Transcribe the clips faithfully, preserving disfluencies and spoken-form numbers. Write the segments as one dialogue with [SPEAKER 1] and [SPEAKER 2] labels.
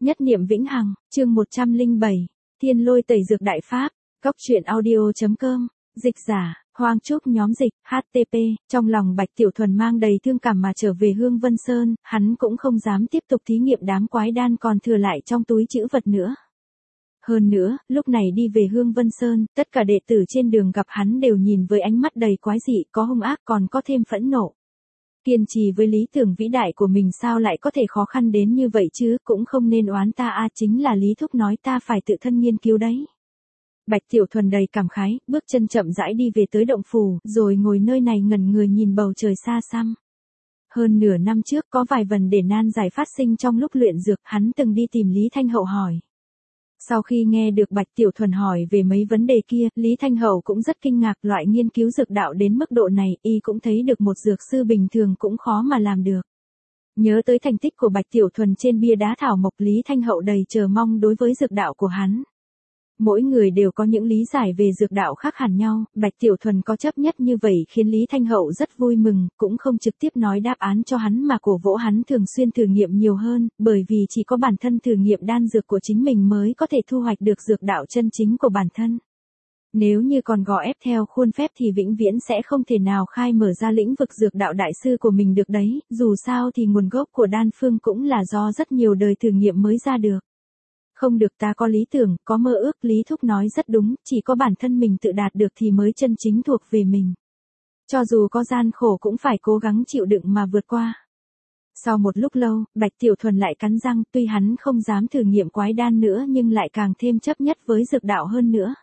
[SPEAKER 1] Nhất niệm vĩnh hằng, chương một trăm lẻ bảy, Thiên Lôi Tẩy Dược Đại Pháp, Góc truyện audio.com, dịch giả, Hoang Trúc nhóm dịch, hát tê pê, trong lòng Bạch Tiểu Thuần mang đầy thương cảm mà trở về Hương Vân Sơn, hắn cũng không dám tiếp tục thí nghiệm đám quái đan còn thừa lại trong túi trữ vật nữa. Hơn nữa, lúc này đi về Hương Vân Sơn, tất cả đệ tử trên đường gặp hắn đều nhìn với ánh mắt đầy quái dị, có hung ác còn có thêm phẫn nộ. Kiên trì với lý tưởng vĩ đại của mình sao lại có thể khó khăn đến như vậy chứ, cũng không nên oán ta a, chính là Lý Thúc nói ta phải tự thân nghiên cứu đấy. Bạch Tiểu Thuần đầy cảm khái, bước chân chậm rãi đi về tới động phủ, rồi ngồi nơi này ngẩn người nhìn bầu trời xa xăm. Hơn nửa năm trước có vài vấn đề nan giải phát sinh trong lúc luyện dược, hắn từng đi tìm Lý Thanh Hậu hỏi. Sau khi nghe được Bạch Tiểu Thuần hỏi về mấy vấn đề kia, Lý Thanh Hậu cũng rất kinh ngạc, loại nghiên cứu dược đạo đến mức độ này, y cũng thấy được một dược sư bình thường cũng khó mà làm được. Nhớ tới thành tích của Bạch Tiểu Thuần trên bia đá thảo mộc, Lý Thanh Hậu đầy chờ mong đối với dược đạo của hắn. Mỗi người đều có những lý giải về dược đạo khác hẳn nhau, Bạch Tiểu Thuần có chấp nhất như vậy khiến Lý Thanh Hậu rất vui mừng, cũng không trực tiếp nói đáp án cho hắn mà cổ vũ hắn thường xuyên thử nghiệm nhiều hơn, bởi vì chỉ có bản thân thử nghiệm đan dược của chính mình mới có thể thu hoạch được dược đạo chân chính của bản thân. Nếu như còn gò ép theo khuôn phép thì vĩnh viễn sẽ không thể nào khai mở ra lĩnh vực dược đạo đại sư của mình được đấy, dù sao thì nguồn gốc của đan phương cũng là do rất nhiều đời thử nghiệm mới ra được. Không được, ta có lý tưởng, có mơ ước, Lý Thúc nói rất đúng, chỉ có bản thân mình tự đạt được thì mới chân chính thuộc về mình. Cho dù có gian khổ cũng phải cố gắng chịu đựng mà vượt qua. Sau một lúc lâu, Bạch Tiểu Thuần lại cắn răng, tuy hắn không dám thử nghiệm quái đan nữa nhưng lại càng thêm chấp nhất với dược đạo hơn nữa.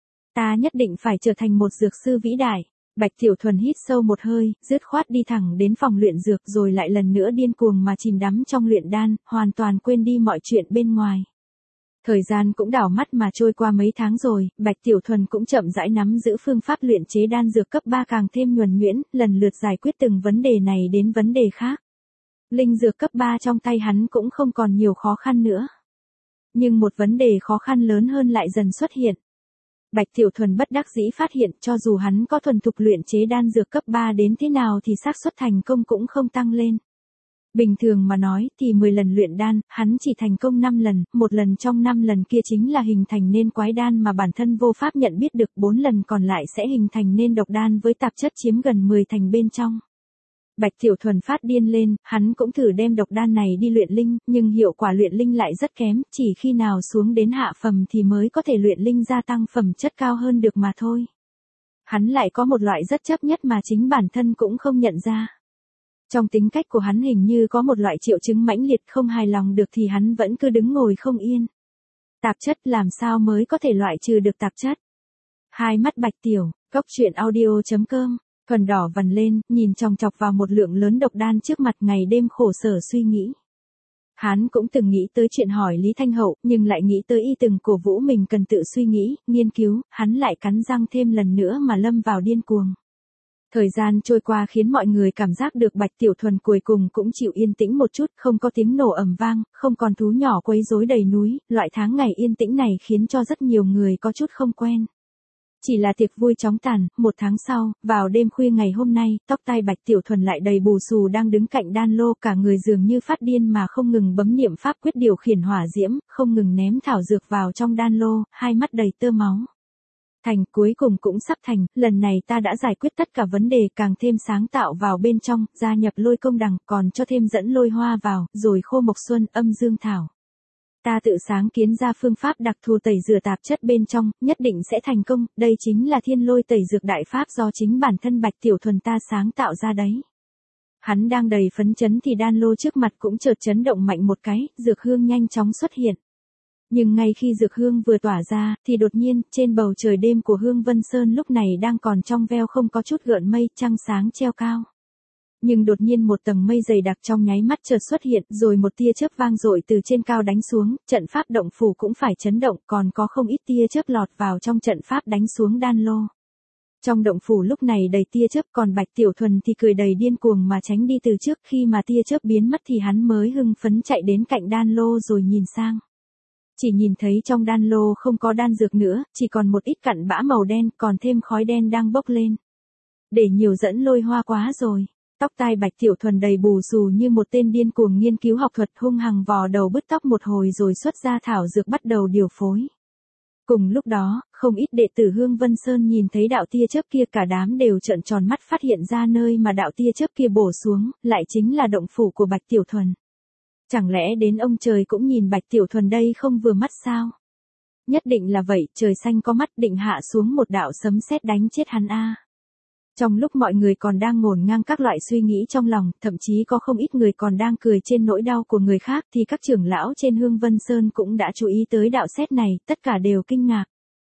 [SPEAKER 1] Ta nhất định phải trở thành một dược sư vĩ đại. Bạch Tiểu Thuần hít sâu một hơi, dứt khoát đi thẳng đến phòng luyện dược rồi lại lần nữa điên cuồng mà chìm đắm trong luyện đan, hoàn toàn quên đi mọi chuyện bên ngoài. Thời gian cũng đảo mắt mà trôi qua mấy tháng rồi, Bạch Tiểu Thuần cũng chậm rãi nắm giữ phương pháp luyện chế đan dược cấp ba càng thêm nhuần nhuyễn, lần lượt giải quyết từng vấn đề này đến vấn đề khác. Linh dược cấp ba trong tay hắn cũng không còn nhiều khó khăn nữa. Nhưng một vấn đề khó khăn lớn hơn lại dần xuất hiện. Bạch Tiểu Thuần bất đắc dĩ phát hiện cho dù hắn có thuần thục luyện chế đan dược cấp ba đến thế nào thì xác suất thành công cũng không tăng lên. Bình thường mà nói thì mười lần luyện đan, hắn chỉ thành công năm lần, một lần trong năm lần kia chính là hình thành nên quái đan mà bản thân vô pháp nhận biết được, bốn lần còn lại sẽ hình thành nên độc đan với tạp chất chiếm gần mười thành bên trong. Bạch Tiểu Thuần phát điên lên, hắn cũng thử đem độc đan này đi luyện linh, nhưng hiệu quả luyện linh lại rất kém, chỉ khi nào xuống đến hạ phẩm thì mới có thể luyện linh gia tăng phẩm chất cao hơn được mà thôi. Hắn lại có một loại rất chấp nhất mà chính bản thân cũng không nhận ra. Trong tính cách của hắn hình như có một loại triệu chứng mãnh liệt, không hài lòng được thì hắn vẫn cứ đứng ngồi không yên. Tạp chất, làm sao mới có thể loại trừ được tạp chất? Hai mắt Bạch Tiểu, Góc truyện audio.com, Thuần đỏ vằn lên, nhìn chòng chọc vào một lượng lớn độc đan trước mặt, ngày đêm khổ sở suy nghĩ. Hắn cũng từng nghĩ tới chuyện hỏi Lý Thanh Hậu, nhưng lại nghĩ tới y từng cổ vũ mình cần tự suy nghĩ, nghiên cứu, hắn lại cắn răng thêm lần nữa mà lâm vào điên cuồng. Thời gian trôi qua khiến mọi người cảm giác được Bạch Tiểu Thuần cuối cùng cũng chịu yên tĩnh một chút, không có tiếng nổ ầm vang, không còn thú nhỏ quấy rối đầy núi, loại tháng ngày yên tĩnh này khiến cho rất nhiều người có chút không quen. Chỉ là tiệc vui chóng tàn, một tháng sau, vào đêm khuya ngày hôm nay, tóc tai Bạch Tiểu Thuần lại đầy bù xù đang đứng cạnh đan lô, cả người dường như phát điên mà không ngừng bấm niệm pháp quyết điều khiển hỏa diễm, không ngừng ném thảo dược vào trong đan lô, hai mắt đầy tơ máu. Thành, cuối cùng cũng sắp thành, lần này ta đã giải quyết tất cả vấn đề, càng thêm sáng tạo vào bên trong, gia nhập lôi công đằng, còn cho thêm dẫn lôi hoa vào, rồi khô mộc xuân, âm dương thảo. Ta tự sáng kiến ra phương pháp đặc thù tẩy rửa tạp chất bên trong, nhất định sẽ thành công, đây chính là thiên lôi tẩy dược đại pháp do chính bản thân Bạch Tiểu Thuần ta sáng tạo ra đấy. Hắn đang đầy phấn chấn thì đan lô trước mặt cũng chợt chấn động mạnh một cái, dược hương nhanh chóng xuất hiện. Nhưng ngay khi dược hương vừa tỏa ra, thì đột nhiên, trên bầu trời đêm của Hương Vân Sơn lúc này đang còn trong veo không có chút gợn mây, trăng sáng treo cao. Nhưng đột nhiên một tầng mây dày đặc trong nháy mắt chợt xuất hiện, rồi một tia chớp vang dội từ trên cao đánh xuống, trận pháp động phủ cũng phải chấn động, còn có không ít tia chớp lọt vào trong trận pháp đánh xuống đan lô. Trong động phủ lúc này đầy tia chớp, còn Bạch Tiểu Thuần thì cười đầy điên cuồng mà tránh đi từ trước, khi mà tia chớp biến mất thì hắn mới hưng phấn chạy đến cạnh đan lô rồi nhìn sang. Chỉ nhìn thấy trong đan lô không có đan dược nữa, chỉ còn một ít cặn bã màu đen, còn thêm khói đen đang bốc lên. Để nhiều dẫn lôi hoa quá rồi. Tóc tai Bạch Tiểu Thuần đầy bù xù như một tên điên cuồng nghiên cứu học thuật, hung hăng vò đầu bứt tóc một hồi rồi xuất ra thảo dược bắt đầu điều phối. Cùng lúc đó, không ít đệ tử Hương Vân Sơn nhìn thấy đạo tia chớp kia cả đám đều trợn tròn mắt, phát hiện ra nơi mà đạo tia chớp kia bổ xuống, lại chính là động phủ của Bạch Tiểu Thuần. Chẳng lẽ đến ông trời cũng nhìn Bạch Tiểu Thuần đây không vừa mắt sao? Nhất định là vậy, trời xanh có mắt, định hạ xuống một đạo sấm sét đánh chết hắn a. Trong lúc mọi người còn đang ngổn ngang các loại suy nghĩ trong lòng, thậm chí có không ít người còn đang cười trên nỗi đau của người khác, thì các trưởng lão trên Hương Vân Sơn cũng đã chú ý tới đạo sét này, tất cả đều kinh ngạc.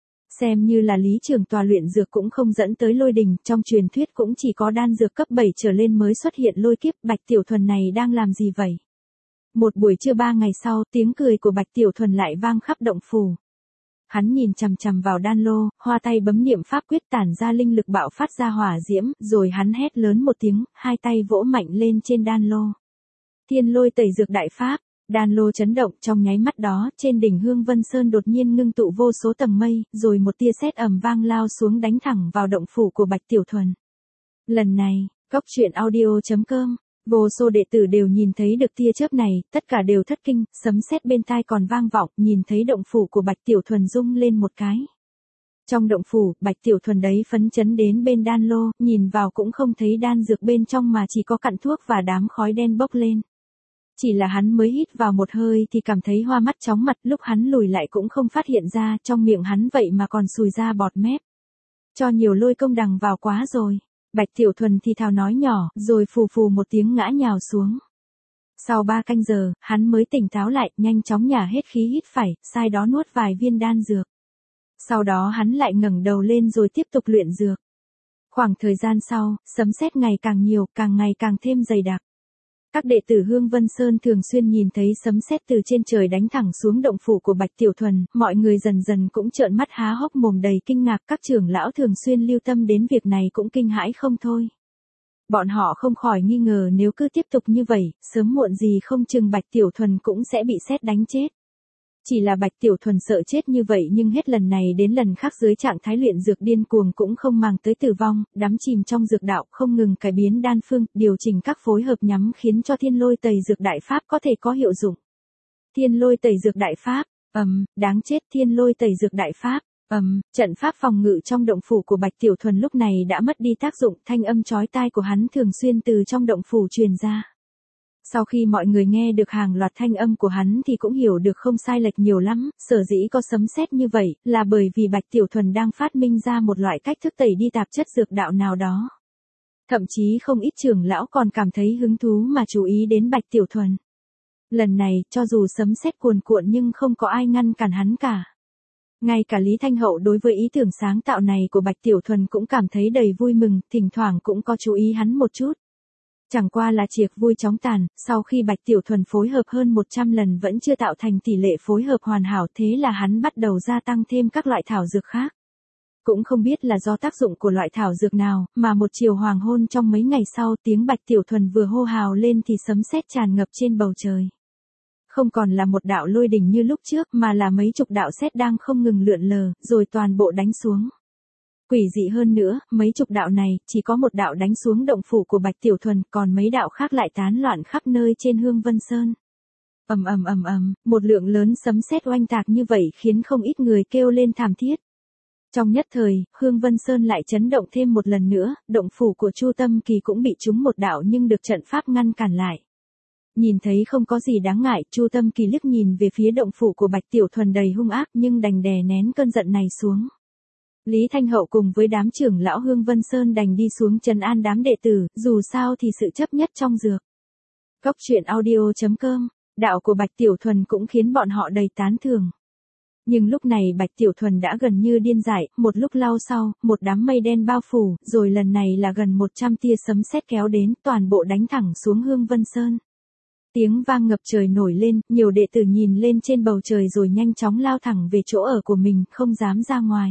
[SPEAKER 1] Xem như là lý trưởng tòa luyện dược cũng không dẫn tới lôi đình, trong truyền thuyết cũng chỉ có đan dược cấp bảy trở lên mới xuất hiện lôi kiếp. Bạch Tiểu Thuần này đang làm gì vậy? Một buổi trưa ba ngày sau, tiếng cười của Bạch Tiểu Thuần lại vang khắp động phủ. Hắn nhìn chằm chằm vào đan lô, hoa tay bấm niệm pháp quyết tản ra linh lực bạo phát ra hỏa diễm, rồi hắn hét lớn một tiếng, hai tay vỗ mạnh lên trên đan lô. Thiên lôi tẩy dược đại pháp, đan lô chấn động, trong nháy mắt đó, trên đỉnh Hương Vân Sơn đột nhiên ngưng tụ vô số tầng mây, rồi một tia sét ầm vang lao xuống đánh thẳng vào động phủ của Bạch Tiểu Thuần. Lần này, Góc Truyện Audio chấm com, vô số đệ tử đều nhìn thấy được tia chớp này, tất cả đều thất kinh, sấm sét bên tai còn vang vọng, nhìn thấy động phủ của Bạch Tiểu Thuần rung lên một cái. Trong động phủ, Bạch Tiểu Thuần đấy phấn chấn đến bên đan lô, nhìn vào cũng không thấy đan dược bên trong mà chỉ có cặn thuốc và đám khói đen bốc lên. Chỉ là hắn mới hít vào một hơi thì cảm thấy hoa mắt chóng mặt, lúc hắn lùi lại cũng không phát hiện ra, trong miệng hắn vậy mà còn sùi ra bọt mép. Cho nhiều lôi công đằng vào quá rồi. Bạch Tiểu Thuần thì thào nói nhỏ, rồi phù phù một tiếng ngã nhào xuống. Sau ba canh giờ, hắn mới tỉnh táo lại, nhanh chóng nhả hết khí hít phải, sai đó nuốt vài viên đan dược. Sau đó hắn lại ngẩng đầu lên rồi tiếp tục luyện dược. Khoảng thời gian sau, sấm sét ngày càng nhiều, càng ngày càng thêm dày đặc. Các đệ tử Hương Vân Sơn thường xuyên nhìn thấy sấm sét từ trên trời đánh thẳng xuống động phủ của Bạch Tiểu Thuần, mọi người dần dần cũng trợn mắt há hốc mồm đầy kinh ngạc, các trưởng lão thường xuyên lưu tâm đến việc này cũng kinh hãi không thôi. Bọn họ không khỏi nghi ngờ nếu cứ tiếp tục như vậy, sớm muộn gì không chừng Bạch Tiểu Thuần cũng sẽ bị sét đánh chết. Chỉ là Bạch Tiểu Thuần sợ chết như vậy nhưng hết lần này đến lần khác dưới trạng thái luyện dược điên cuồng cũng không màng tới tử vong, đắm chìm trong dược đạo, không ngừng cải biến đan phương, điều chỉnh các phối hợp nhắm khiến cho thiên lôi tẩy dược đại pháp có thể có hiệu dụng. Thiên lôi tẩy dược đại pháp, ầm, um, đáng chết, thiên lôi tẩy dược đại pháp, ầm, um, trận pháp phòng ngự trong động phủ của Bạch Tiểu Thuần lúc này đã mất đi tác dụng, thanh âm chói tai của hắn thường xuyên từ trong động phủ truyền ra. Sau khi mọi người nghe được hàng loạt thanh âm của hắn thì cũng hiểu được không sai lệch nhiều lắm, sở dĩ có sấm sét như vậy, là bởi vì Bạch Tiểu Thuần đang phát minh ra một loại cách thức tẩy đi tạp chất dược đạo nào đó. Thậm chí không ít trưởng lão còn cảm thấy hứng thú mà chú ý đến Bạch Tiểu Thuần. Lần này, cho dù sấm sét cuồn cuộn nhưng không có ai ngăn cản hắn cả. Ngay cả Lý Thanh Hậu đối với ý tưởng sáng tạo này của Bạch Tiểu Thuần cũng cảm thấy đầy vui mừng, thỉnh thoảng cũng có chú ý hắn một chút. Chẳng qua là chiếc vui chóng tàn, sau khi Bạch Tiểu Thuần phối hợp hơn một trăm lần vẫn chưa tạo thành tỷ lệ phối hợp hoàn hảo, thế là hắn bắt đầu gia tăng thêm các loại thảo dược khác. Cũng không biết là do tác dụng của loại thảo dược nào, mà một chiều hoàng hôn trong mấy ngày sau tiếng Bạch Tiểu Thuần vừa hô hào lên thì sấm sét tràn ngập trên bầu trời. Không còn là một đạo lôi đình như lúc trước mà là mấy chục đạo sét đang không ngừng lượn lờ, rồi toàn bộ đánh xuống. Quỷ dị hơn nữa, mấy chục đạo này, chỉ có một đạo đánh xuống động phủ của Bạch Tiểu Thuần, còn mấy đạo khác lại tán loạn khắp nơi trên Hương Vân Sơn. Ầm ầm ầm ầm, một lượng lớn sấm sét oanh tạc như vậy khiến không ít người kêu lên thảm thiết. Trong nhất thời, Hương Vân Sơn lại chấn động thêm một lần nữa, động phủ của Chu Tâm Kỳ cũng bị trúng một đạo nhưng được trận pháp ngăn cản lại. Nhìn thấy không có gì đáng ngại, Chu Tâm Kỳ liếc nhìn về phía động phủ của Bạch Tiểu Thuần đầy hung ác nhưng đành đè nén cơn giận này xuống. Lý Thanh Hậu cùng với đám trưởng lão Hương Vân Sơn đành đi xuống trấn an đám đệ tử, dù sao thì sự chấp nhất trong dược. Góc Truyện Audio chấm com, đạo của Bạch Tiểu Thuần cũng khiến bọn họ đầy tán thưởng. Nhưng lúc này Bạch Tiểu Thuần đã gần như điên dại, một lúc lâu sau, một đám mây đen bao phủ, rồi lần này là gần một trăm tia sấm sét kéo đến, toàn bộ đánh thẳng xuống Hương Vân Sơn. Tiếng vang ngập trời nổi lên, nhiều đệ tử nhìn lên trên bầu trời rồi nhanh chóng lao thẳng về chỗ ở của mình, không dám ra ngoài.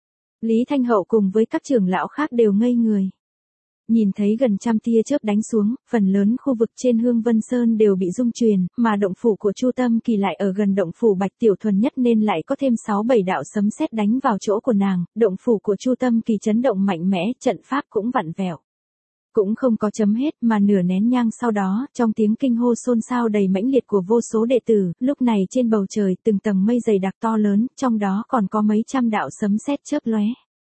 [SPEAKER 1] Lý Thanh Hậu cùng với các trưởng lão khác đều ngây người. Nhìn thấy gần trăm tia chớp đánh xuống, phần lớn khu vực trên Hương Vân Sơn đều bị rung truyền, mà động phủ của Chu Tâm Kỳ lại ở gần động phủ Bạch Tiểu Thuần nhất nên lại có thêm sáu bảy đạo sấm sét đánh vào chỗ của nàng, động phủ của Chu Tâm Kỳ chấn động mạnh mẽ, trận pháp cũng vặn vẹo. Cũng không có chấm hết mà nửa nén nhang sau đó, trong tiếng kinh hô xôn xao đầy mãnh liệt của vô số đệ tử, lúc này trên bầu trời từng tầng mây dày đặc to lớn, trong đó còn có mấy trăm đạo sấm sét chớp lóe.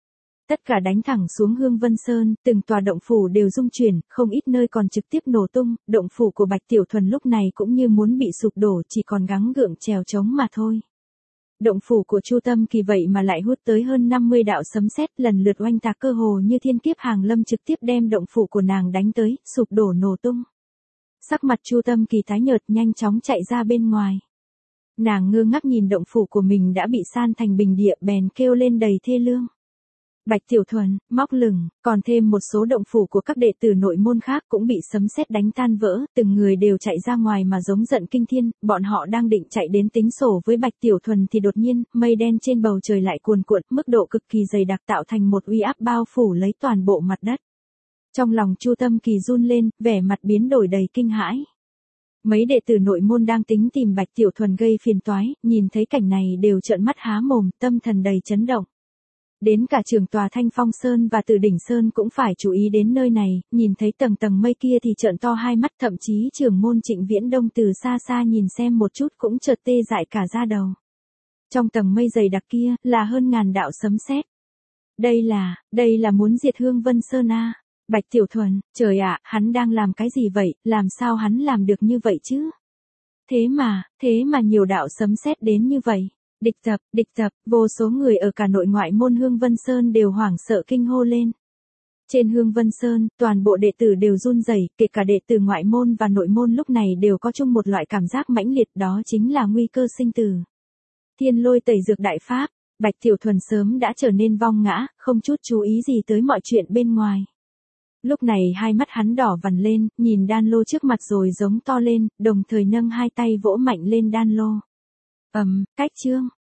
[SPEAKER 1] Tất cả đánh thẳng xuống Hương Vân Sơn, từng tòa động phủ đều rung chuyển, không ít nơi còn trực tiếp nổ tung, động phủ của Bạch Tiểu Thuần lúc này cũng như muốn bị sụp đổ, chỉ còn gắng gượng trèo trống mà thôi. Động phủ của Chu Tâm Kỳ vậy mà lại hút tới hơn năm mươi đạo sấm sét, lần lượt oanh tạc cơ hồ như thiên kiếp hàng lâm trực tiếp đem động phủ của nàng đánh tới, sụp đổ nổ tung. Sắc mặt Chu Tâm Kỳ tái nhợt nhanh chóng chạy ra bên ngoài. Nàng ngơ ngác nhìn động phủ của mình đã bị san thành bình địa bèn kêu lên đầy thê lương. Bạch Tiểu Thuần, Móc Lửng, còn thêm một số động phủ của các đệ tử nội môn khác cũng bị sấm sét đánh tan vỡ, từng người đều chạy ra ngoài mà giống giận kinh thiên, bọn họ đang định chạy đến tính sổ với Bạch Tiểu Thuần thì đột nhiên, mây đen trên bầu trời lại cuồn cuộn, mức độ cực kỳ dày đặc tạo thành một uy áp bao phủ lấy toàn bộ mặt đất. Trong lòng Chu Tâm Kỳ run lên, vẻ mặt biến đổi đầy kinh hãi. Mấy đệ tử nội môn đang tính tìm Bạch Tiểu Thuần gây phiền toái, nhìn thấy cảnh này đều trợn mắt há mồm, tâm thần đầy chấn động. Đến cả trưởng tòa Thanh Phong Sơn và Từ Đỉnh Sơn cũng phải chú ý đến nơi này, nhìn thấy tầng tầng mây kia thì trợn to hai mắt, thậm chí trưởng môn Trịnh Viễn Đông từ xa xa nhìn xem một chút cũng chợt tê dại cả da đầu. Trong tầng mây dày đặc kia là hơn ngàn đạo sấm sét. Đây là, đây là muốn diệt Hương Vân Sơn a. Bạch Tiểu Thuần, trời ạ, hắn đang làm cái gì vậy, làm sao hắn làm được như vậy chứ? Thế mà, thế mà nhiều đạo sấm sét đến như vậy. Địch tập, địch tập, vô số người ở cả nội ngoại môn Hương Vân Sơn đều hoảng sợ kinh hô lên. Trên Hương Vân Sơn, toàn bộ đệ tử đều run rẩy, kể cả đệ tử ngoại môn và nội môn lúc này đều có chung một loại cảm giác mãnh liệt, đó chính là nguy cơ sinh tử. Thiên Lôi Tẩy Dược Đại Pháp, Bạch Tiểu Thuần sớm đã trở nên vong ngã, không chút chú ý gì tới mọi chuyện bên ngoài. Lúc này hai mắt hắn đỏ vằn lên, nhìn đan lô trước mặt rồi giống to lên, đồng thời nâng hai tay vỗ mạnh lên đan lô. Ầm, um, cách chương.